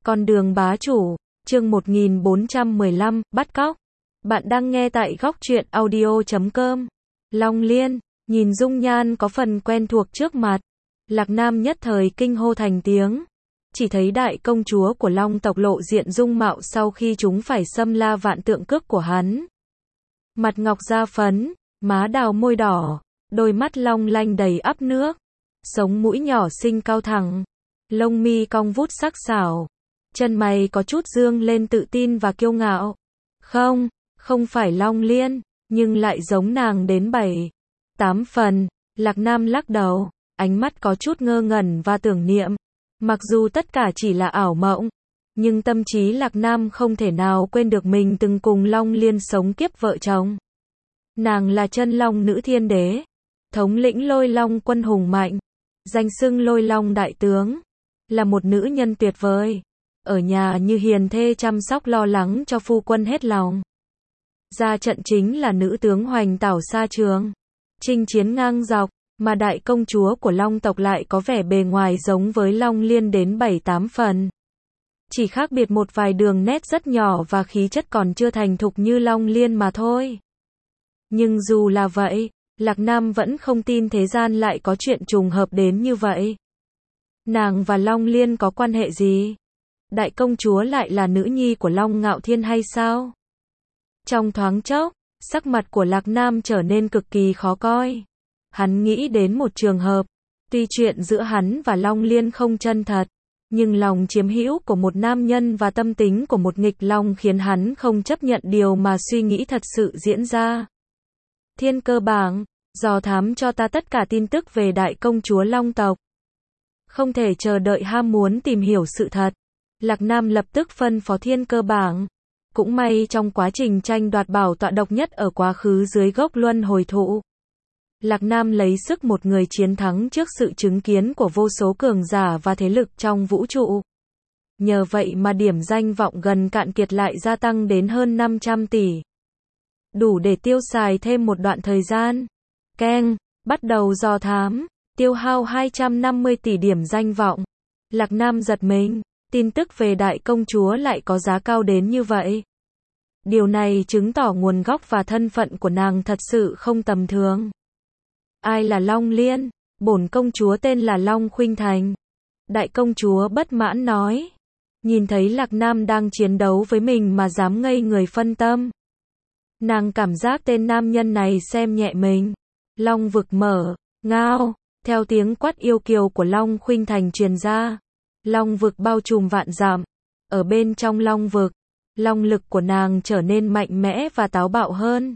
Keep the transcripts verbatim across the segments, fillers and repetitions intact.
Con đường bá chủ, chương một nghìn bốn trăm mười lăm, bắt cóc. Bạn đang nghe tại góc truyện audio chấm com. Long Liên, nhìn dung nhan có phần quen thuộc trước mặt. Lạc Nam nhất thời kinh hô thành tiếng. Chỉ thấy đại công chúa của Long tộc lộ diện dung mạo sau khi chúng phải xâm la vạn tượng cước của hắn. Mặt ngọc da phấn, má đào môi đỏ, đôi mắt long lanh đầy ắp nước, sống mũi nhỏ xinh cao thẳng, lông mi cong vút sắc sảo, chân mày có chút dương lên tự tin và kiêu ngạo. Không, không phải Long Liên, nhưng lại giống nàng đến bảy, tám phần. Lạc Nam lắc đầu, ánh mắt có chút ngơ ngẩn và tưởng niệm. Mặc dù tất cả chỉ là ảo mộng, nhưng tâm trí Lạc Nam không thể nào quên được mình từng cùng Long Liên sống kiếp vợ chồng. Nàng là chân long nữ thiên đế, thống lĩnh lôi long quân hùng mạnh, danh xưng lôi long đại tướng, là một nữ nhân tuyệt vời, ở nhà như hiền thê chăm sóc lo lắng cho phu quân hết lòng. Ra trận chính là nữ tướng hoành tảo xa trường, chinh chiến ngang dọc, mà đại công chúa của Long tộc lại có vẻ bề ngoài giống với Long Liên đến bảy tám phần. Chỉ khác biệt một vài đường nét rất nhỏ và khí chất còn chưa thành thục như Long Liên mà thôi. Nhưng dù là vậy, Lạc Nam vẫn không tin thế gian lại có chuyện trùng hợp đến như vậy. Nàng và Long Liên có quan hệ gì? Đại công chúa lại là nữ nhi của Long Ngạo Thiên hay sao? Trong thoáng chốc, sắc mặt của Lạc Nam trở nên cực kỳ khó coi. Hắn nghĩ đến một trường hợp, tuy chuyện giữa hắn và Long Liên không chân thật, nhưng lòng chiếm hữu của một nam nhân và tâm tính của một nghịch long khiến hắn không chấp nhận điều mà suy nghĩ thật sự diễn ra. Thiên cơ bảng, dò thám cho ta tất cả tin tức về đại công chúa Long tộc. Không thể chờ đợi ham muốn tìm hiểu sự thật, Lạc Nam lập tức phân phó thiên cơ bảng. Cũng may trong quá trình tranh đoạt bảo tọa độc nhất ở quá khứ dưới gốc luân hồi thụ, Lạc Nam lấy sức một người chiến thắng trước sự chứng kiến của vô số cường giả và thế lực trong vũ trụ. Nhờ vậy mà điểm danh vọng gần cạn kiệt lại gia tăng đến hơn năm trăm tỷ. Đủ để tiêu xài thêm một đoạn thời gian. Keng, bắt đầu dò thám, tiêu hao hai trăm năm mươi tỷ điểm danh vọng. Lạc Nam giật mình, tin tức về đại công chúa lại có giá cao đến như vậy. Điều này chứng tỏ nguồn gốc và thân phận của nàng thật sự không tầm thường. Ai là Long Liên? Bổn công chúa tên là Long Khuynh Thành. Đại công chúa bất mãn nói. Nhìn thấy Lạc Nam đang chiến đấu với mình mà dám ngây người phân tâm. Nàng cảm giác tên nam nhân này xem nhẹ mình. Long vực mở, ngao, theo tiếng quát yêu kiều của Long Khuynh Thành truyền ra. Long vực bao trùm vạn dặm. Ở bên trong Long vực, long lực của nàng trở nên mạnh mẽ và táo bạo hơn.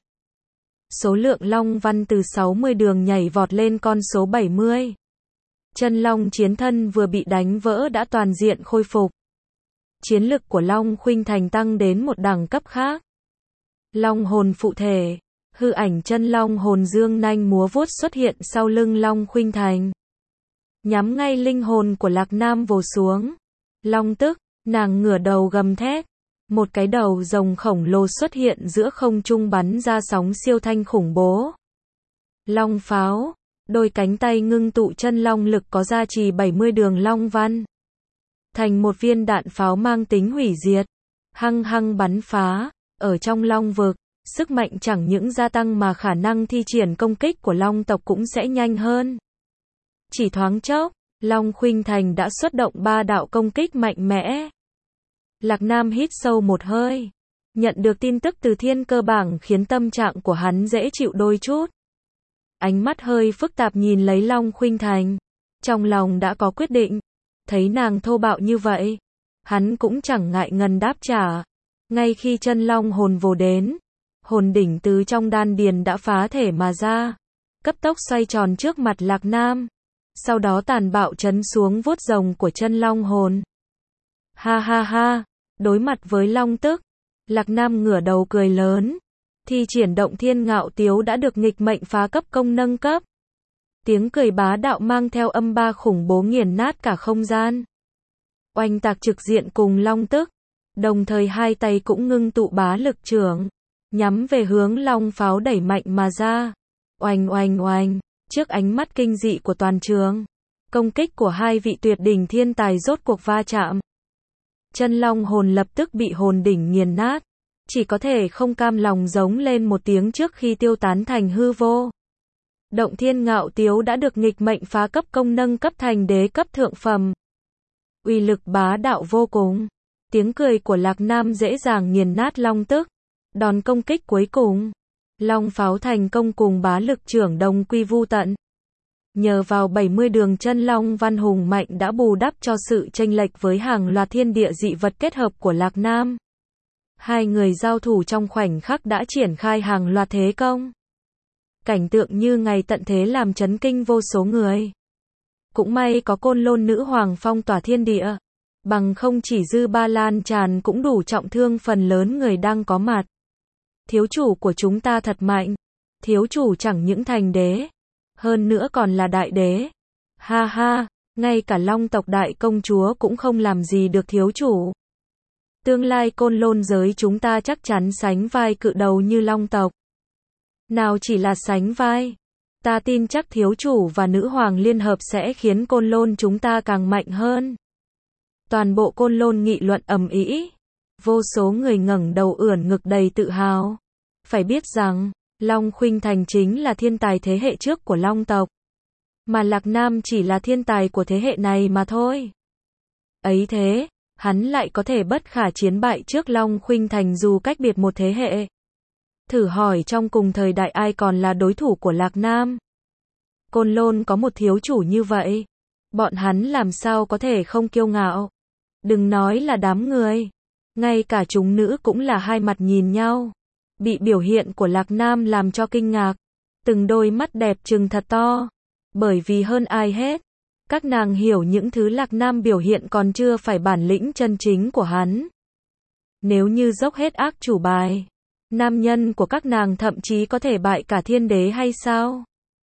Số lượng long văn từ sáu mươi đường nhảy vọt lên con số bảy mươi. Chân long chiến thân vừa bị đánh vỡ đã toàn diện khôi phục. Chiến lực của Long Khuynh Thành tăng đến một đẳng cấp khác. Long hồn phụ thể, hư ảnh chân long hồn dương nanh múa vuốt xuất hiện sau lưng Long Khuynh Thành. Nhắm ngay linh hồn của Lạc Nam vồ xuống. Long tức, nàng ngửa đầu gầm thét. Một cái đầu rồng khổng lồ xuất hiện giữa không trung bắn ra sóng siêu thanh khủng bố. Long pháo, đôi cánh tay ngưng tụ chân long lực có gia trì bảy mươi đường long văn. Thành một viên đạn pháo mang tính hủy diệt. Hăng hăng bắn phá, ở trong long vực, sức mạnh chẳng những gia tăng mà khả năng thi triển công kích của long tộc cũng sẽ nhanh hơn. Chỉ thoáng chốc, Long Khuynh Thành đã xuất động ba đạo công kích mạnh mẽ. Lạc Nam hít sâu một hơi. Nhận được tin tức từ thiên cơ bảng khiến tâm trạng của hắn dễ chịu đôi chút. Ánh mắt hơi phức tạp nhìn lấy Long Khuynh Thành. Trong lòng đã có quyết định. Thấy nàng thô bạo như vậy, hắn cũng chẳng ngại ngần đáp trả. Ngay khi chân long hồn vồ đến, hồn đỉnh từ trong đan điền đã phá thể mà ra. Cấp tốc xoay tròn trước mặt Lạc Nam. Sau đó tàn bạo trấn xuống vuốt rồng của chân long hồn. Ha ha ha, đối mặt với long tức, Lạc Nam ngửa đầu cười lớn. Thi triển động thiên ngạo tiếu đã được nghịch mệnh phá cấp công nâng cấp. Tiếng cười bá đạo mang theo âm ba khủng bố nghiền nát cả không gian. Oanh tạc trực diện cùng long tức, đồng thời hai tay cũng ngưng tụ bá lực trưởng, nhắm về hướng long pháo đẩy mạnh mà ra. Oanh oanh oanh, trước ánh mắt kinh dị của toàn trường, công kích của hai vị tuyệt đỉnh thiên tài rốt cuộc va chạm. Chân long hồn lập tức bị hồn đỉnh nghiền nát, chỉ có thể không cam lòng giống lên một tiếng trước khi tiêu tán thành hư vô. Động Thiên Ngạo Tiếu đã được nghịch mệnh phá cấp công nâng cấp thành đế cấp thượng phẩm. Uy lực bá đạo vô cùng. Tiếng cười của Lạc Nam dễ dàng nghiền nát long tức. Đòn công kích cuối cùng, long pháo thành công cùng bá lực trưởng đồng quy vu tận. Nhờ vào bảy mươi đường chân long văn hùng mạnh đã bù đắp cho sự chênh lệch với hàng loạt thiên địa dị vật kết hợp của Lạc Nam. Hai người giao thủ trong khoảnh khắc đã triển khai hàng loạt thế công. Cảnh tượng như ngày tận thế làm chấn kinh vô số người. Cũng may có Côn Lôn Nữ Hoàng phong tỏa thiên địa, bằng không chỉ dư ba lan tràn cũng đủ trọng thương phần lớn người đang có mặt. Thiếu chủ của chúng ta thật mạnh. Thiếu chủ chẳng những thành đế, hơn nữa còn là đại đế. Ha ha, ngay cả Long tộc đại công chúa cũng không làm gì được thiếu chủ. Tương lai Côn Lôn giới chúng ta chắc chắn sánh vai cự đầu như Long tộc. Nào chỉ là sánh vai, ta tin chắc thiếu chủ và nữ hoàng liên hợp sẽ khiến Côn Lôn chúng ta càng mạnh hơn. Toàn bộ Côn Lôn nghị luận ầm ĩ, vô số người ngẩng đầu ưỡn ngực đầy tự hào. Phải biết rằng, Long Khuynh Thành chính là thiên tài thế hệ trước của Long tộc, mà Lạc Nam chỉ là thiên tài của thế hệ này mà thôi. Ấy thế, hắn lại có thể bất khả chiến bại trước Long Khuynh Thành dù cách biệt một thế hệ. Thử hỏi trong cùng thời đại ai còn là đối thủ của Lạc Nam? Côn Lôn có một thiếu chủ như vậy, bọn hắn làm sao có thể không kiêu ngạo? Đừng nói là đám người, ngay cả chúng nữ cũng là hai mặt nhìn nhau. Bị biểu hiện của Lạc Nam làm cho kinh ngạc, từng đôi mắt đẹp trừng thật to, bởi vì hơn ai hết, các nàng hiểu những thứ Lạc Nam biểu hiện còn chưa phải bản lĩnh chân chính của hắn. Nếu như dốc hết ác chủ bài, nam nhân của các nàng thậm chí có thể bại cả thiên đế hay sao?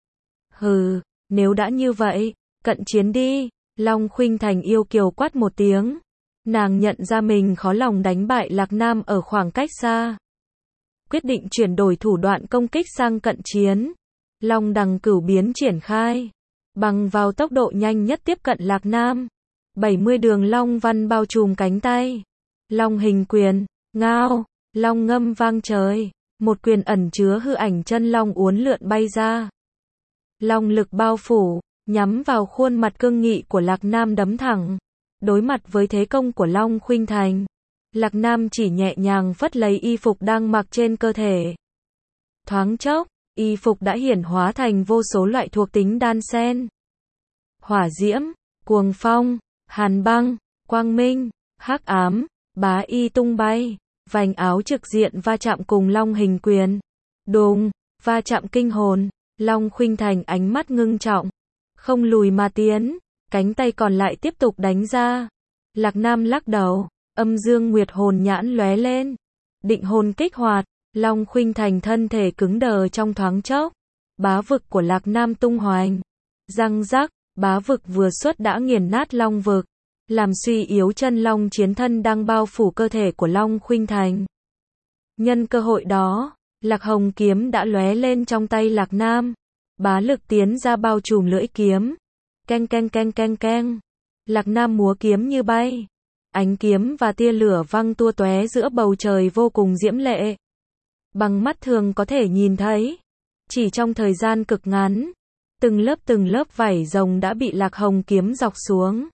Hừ, nếu đã như vậy, cận chiến đi. Long Khuynh Thành yêu kiều quát một tiếng. Nàng nhận ra mình khó lòng đánh bại Lạc Nam ở khoảng cách xa, quyết định chuyển đổi thủ đoạn công kích sang cận chiến. Long đằng cửu biến triển khai, bằng vào tốc độ nhanh nhất tiếp cận Lạc Nam. bảy mươi đường long văn bao trùm cánh tay. Long hình quyền, ngao, long ngâm vang trời, một quyền ẩn chứa hư ảnh chân long uốn lượn bay ra. Long lực bao phủ, nhắm vào khuôn mặt cương nghị của Lạc Nam đấm thẳng. Đối mặt với thế công của Long Khuynh Thành, Lạc Nam chỉ nhẹ nhàng phất lấy y phục đang mặc trên cơ thể. Thoáng chốc, y phục đã hiển hóa thành vô số loại thuộc tính đan xen. Hỏa diễm, cuồng phong, hàn băng, quang minh, hắc ám, bá y tung bay, vành áo trực diện va chạm cùng long hình quyền. Đùng, va chạm kinh hồn, Long Khuynh Thành ánh mắt ngưng trọng, không lùi mà tiến, cánh tay còn lại tiếp tục đánh ra. Lạc Nam lắc đầu, âm dương nguyệt hồn nhãn lóe lên, định hồn kích hoạt. Long Khuynh Thành thân thể cứng đờ trong thoáng chốc. Bá vực của Lạc Nam tung hoành, răng rắc, bá vực vừa xuất đã nghiền nát long vực, làm suy yếu chân long chiến thân đang bao phủ cơ thể của Long Khuynh Thành. Nhân cơ hội đó, Lạc Hồng kiếm đã lóe lên trong tay Lạc Nam, bá lực tiến ra bao trùm lưỡi kiếm. Keng keng keng keng keng, Lạc Nam múa kiếm như bay, ánh kiếm và tia lửa văng tua tóe giữa bầu trời vô cùng diễm lệ. Bằng mắt thường có thể nhìn thấy, chỉ trong thời gian cực ngắn, từng lớp từng lớp vảy rồng đã bị Lạc Hồng kiếm dọc xuống.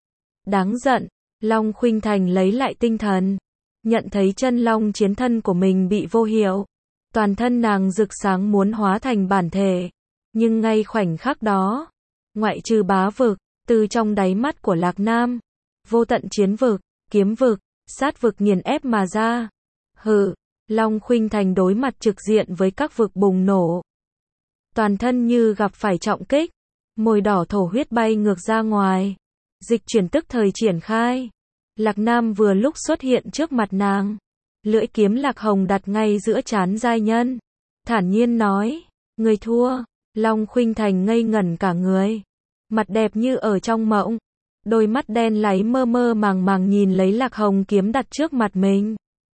Đáng giận, Long Khuynh Thành lấy lại tinh thần, nhận thấy chân long chiến thân của mình bị vô hiệu, toàn thân nàng rực sáng muốn hóa thành bản thể, nhưng ngay khoảnh khắc đó, ngoại trừ bá vực, từ trong đáy mắt của Lạc Nam, vô tận chiến vực, kiếm vực, sát vực nghiền ép mà ra. Hừ, Long Khuynh Thành đối mặt trực diện với các vực bùng nổ. Toàn thân như gặp phải trọng kích, môi đỏ thổ huyết bay ngược ra ngoài. Dịch chuyển tức thời triển khai. Lạc Nam vừa lúc xuất hiện trước mặt nàng. Lưỡi kiếm Lạc Hồng đặt ngay giữa trán giai nhân. Thản nhiên nói, người thua. Long Khuynh Thành ngây ngẩn cả người. Mặt đẹp như ở trong mộng. Đôi mắt đen láy mơ mơ màng màng nhìn lấy Lạc Hồng kiếm đặt trước mặt mình.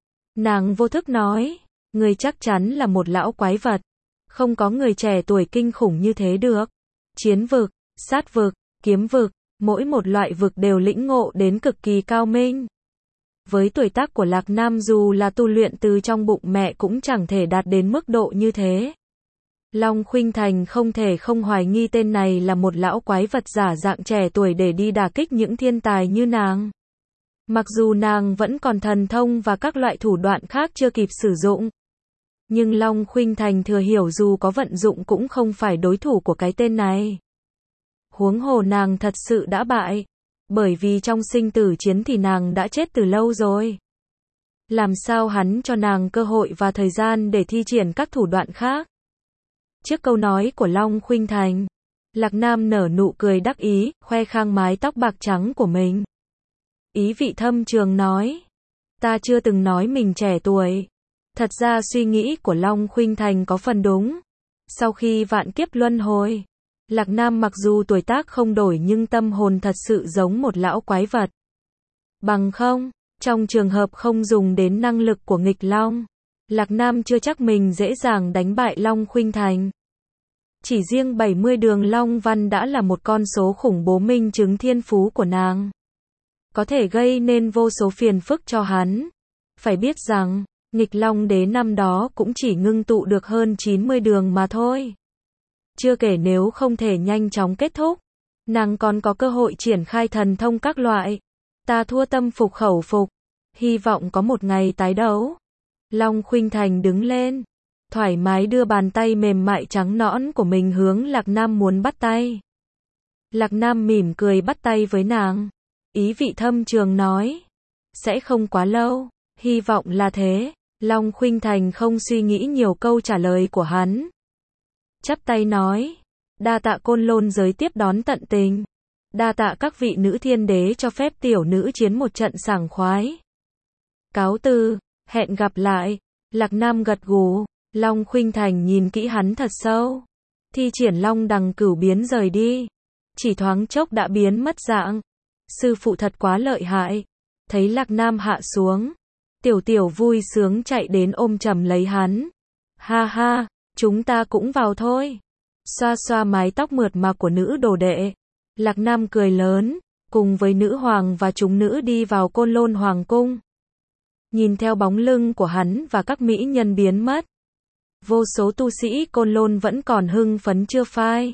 Nàng vô thức nói, người chắc chắn là một lão quái vật. Không có người trẻ tuổi kinh khủng như thế được. Chiến vực, sát vực, kiếm vực, mỗi một loại vực đều lĩnh ngộ đến cực kỳ cao minh. Với tuổi tác của Lạc Nam dù là tu luyện từ trong bụng mẹ cũng chẳng thể đạt đến mức độ như thế. Long Khuynh Thành không thể không hoài nghi tên này là một lão quái vật giả dạng trẻ tuổi để đi đả kích những thiên tài như nàng. Mặc dù nàng vẫn còn thần thông và các loại thủ đoạn khác chưa kịp sử dụng. Nhưng Long Khuynh Thành thừa hiểu dù có vận dụng cũng không phải đối thủ của cái tên này. Huống hồ nàng thật sự đã bại. Bởi vì trong sinh tử chiến thì nàng đã chết từ lâu rồi. Làm sao hắn cho nàng cơ hội và thời gian để thi triển các thủ đoạn khác? Trước câu nói của Long Khuynh Thành, Lạc Nam nở nụ cười đắc ý, khoe khang mái tóc bạc trắng của mình. Ý vị thâm trường nói, ta chưa từng nói mình trẻ tuổi. Thật ra suy nghĩ của Long Khuynh Thành có phần đúng. Sau khi vạn kiếp luân hồi, Lạc Nam mặc dù tuổi tác không đổi nhưng tâm hồn thật sự giống một lão quái vật. Bằng không, trong trường hợp không dùng đến năng lực của nghịch long, Lạc Nam chưa chắc mình dễ dàng đánh bại Long Khuynh Thành. Chỉ riêng bảy mươi đường long văn đã là một con số khủng bố minh chứng thiên phú của nàng. Có thể gây nên vô số phiền phức cho hắn. Phải biết rằng, nghịch long đế năm đó cũng chỉ ngưng tụ được hơn chín mươi đường mà thôi. Chưa kể nếu không thể nhanh chóng kết thúc, nàng còn có cơ hội triển khai thần thông các loại. Ta thua tâm phục khẩu phục, hy vọng có một ngày tái đấu. Long Khuynh Thành đứng lên, thoải mái đưa bàn tay mềm mại trắng nõn của mình hướng Lạc Nam muốn bắt tay. Lạc Nam mỉm cười bắt tay với nàng, ý vị thâm trường nói, sẽ không quá lâu, hy vọng là thế. Long Khuynh Thành không suy nghĩ nhiều câu trả lời của hắn. Chắp tay nói, đa tạ Côn Lôn giới tiếp đón tận tình. Đa tạ các vị nữ thiên đế cho phép tiểu nữ chiến một trận sảng khoái. Cáo từ, hẹn gặp lại. Lạc Nam gật gù, Long Khuynh Thành nhìn kỹ hắn thật sâu. Thi triển Long Đằng Cửu biến rời đi. Chỉ thoáng chốc đã biến mất dạng. Sư phụ thật quá lợi hại. Thấy Lạc Nam hạ xuống, Tiểu Tiểu vui sướng chạy đến ôm chầm lấy hắn. Ha ha, chúng ta cũng vào thôi. Xoa xoa mái tóc mượt mà của nữ đồ đệ, Lạc Nam cười lớn, cùng với nữ hoàng và chúng nữ đi vào Côn Lôn Hoàng cung. Nhìn theo bóng lưng của hắn và các mỹ nhân biến mất, vô số tu sĩ Côn Lôn vẫn còn hưng phấn chưa phai.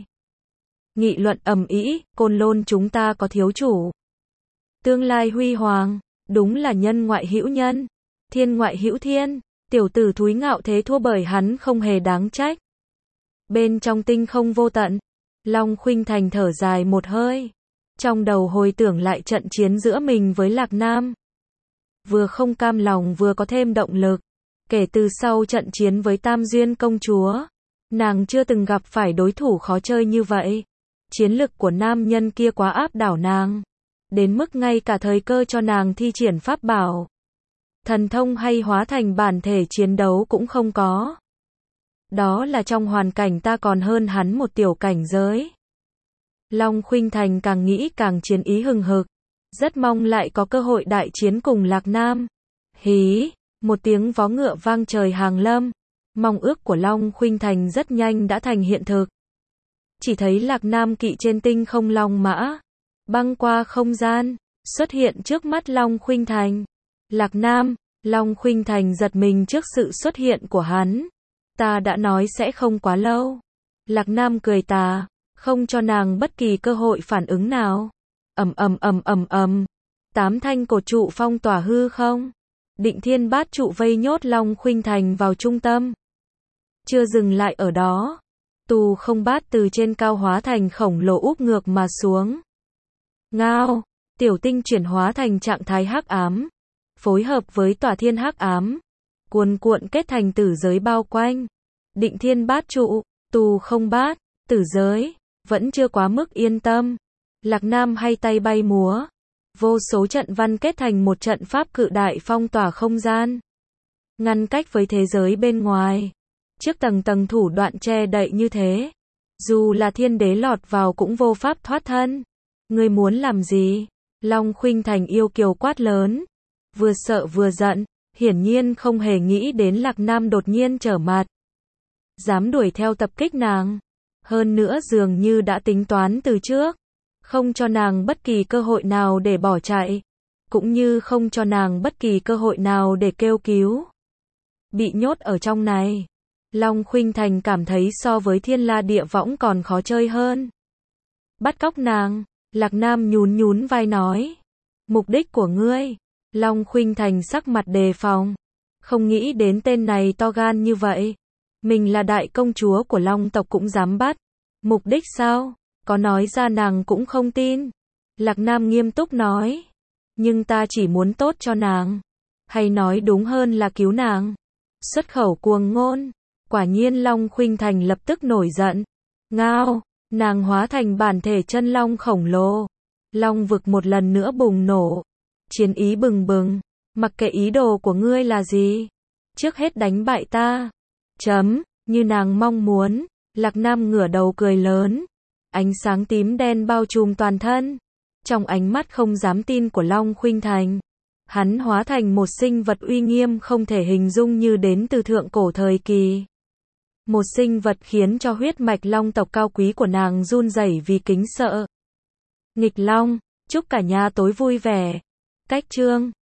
Nghị luận ầm ĩ, Côn Lôn chúng ta có thiếu chủ. Tương lai huy hoàng, đúng là nhân ngoại hữu nhân, thiên ngoại hữu thiên, tiểu tử thúi ngạo thế thua bởi hắn không hề đáng trách. Bên trong tinh không vô tận, Long Khuynh Thành thở dài một hơi, trong đầu hồi tưởng lại trận chiến giữa mình với Lạc Nam. Vừa không cam lòng vừa có thêm động lực. Kể từ sau trận chiến với Tam Duyên công chúa, nàng chưa từng gặp phải đối thủ khó chơi như vậy. Chiến lực của nam nhân kia quá áp đảo nàng, đến mức ngay cả thời cơ cho nàng thi triển pháp bảo, thần thông hay hóa thành bản thể chiến đấu cũng không có. Đó là trong hoàn cảnh ta còn hơn hắn một tiểu cảnh giới. Long Khuynh Thành càng nghĩ càng chiến ý hừng hực, rất mong lại có cơ hội đại chiến cùng Lạc Nam. Hí, một tiếng vó ngựa vang trời hàng lâm, mong ước của Long Khuynh Thành rất nhanh đã thành hiện thực. Chỉ thấy Lạc Nam kỵ trên tinh không long mã, băng qua không gian, xuất hiện trước mắt Long Khuynh Thành. Lạc Nam, Long Khuynh Thành giật mình trước sự xuất hiện của hắn. Ta đã nói sẽ không quá lâu. Lạc Nam cười tà, không cho nàng bất kỳ cơ hội phản ứng nào. Ầm ầm ầm ầm ầm, tám thanh cột trụ phong tỏa hư không. Định Thiên Bát trụ vây nhốt Long Khuynh Thành vào trung tâm. Chưa dừng lại ở đó, Tù Không Bát từ trên cao hóa thành khổng lồ úp ngược mà xuống. Ngao, tiểu tinh chuyển hóa thành trạng thái hắc ám, phối hợp với tỏa thiên hắc ám, cuồn cuộn kết thành tử giới bao quanh. Định Thiên Bát trụ, Tù Không Bát, tử giới, vẫn chưa quá mức yên tâm. Lạc Nam hay tay bay múa, vô số trận văn kết thành một trận pháp cự đại phong tỏa không gian, ngăn cách với thế giới bên ngoài. Trước tầng tầng thủ đoạn che đậy như thế, dù là thiên đế lọt vào cũng vô pháp thoát thân. Ngươi muốn làm gì? Long Khuynh Thành yêu kiều quát lớn, vừa sợ vừa giận, hiển nhiên không hề nghĩ đến Lạc Nam đột nhiên trở mặt, dám đuổi theo tập kích nàng. Hơn nữa dường như đã tính toán từ trước, không cho nàng bất kỳ cơ hội nào để bỏ chạy. cũng như không cho nàng bất kỳ cơ hội nào để kêu cứu. Bị nhốt ở trong này, Long Khuynh Thành cảm thấy so với thiên la địa võng còn khó chơi hơn. Bắt cóc nàng, Lạc Nam nhún nhún vai nói. Mục đích của ngươi? Long Khuynh Thành sắc mặt đề phòng. Không nghĩ đến tên này to gan như vậy. Mình là đại công chúa của Long tộc cũng dám bắt. Mục đích sao? Có nói ra nàng cũng không tin. Lạc Nam nghiêm túc nói. Nhưng ta chỉ muốn tốt cho nàng. Hay nói đúng hơn là cứu nàng. Xuất khẩu cuồng ngôn. Quả nhiên Long Khuynh Thành lập tức nổi giận. Ngao, nàng hóa thành bản thể chân long khổng lồ. Long vực một lần nữa bùng nổ. Chiến ý bừng bừng. Mặc kệ ý đồ của ngươi là gì. Trước hết đánh bại ta. Chấm, như nàng mong muốn. Lạc Nam ngửa đầu cười lớn. Ánh sáng tím đen bao trùm toàn thân. Trong ánh mắt không dám tin của Long Khuynh Thành, hắn hóa thành một sinh vật uy nghiêm không thể hình dung như đến từ thượng cổ thời kỳ. Một sinh vật khiến cho huyết mạch long tộc cao quý của nàng run rẩy vì kính sợ. Nghịch Long, chúc cả nhà tối vui vẻ. Cách chương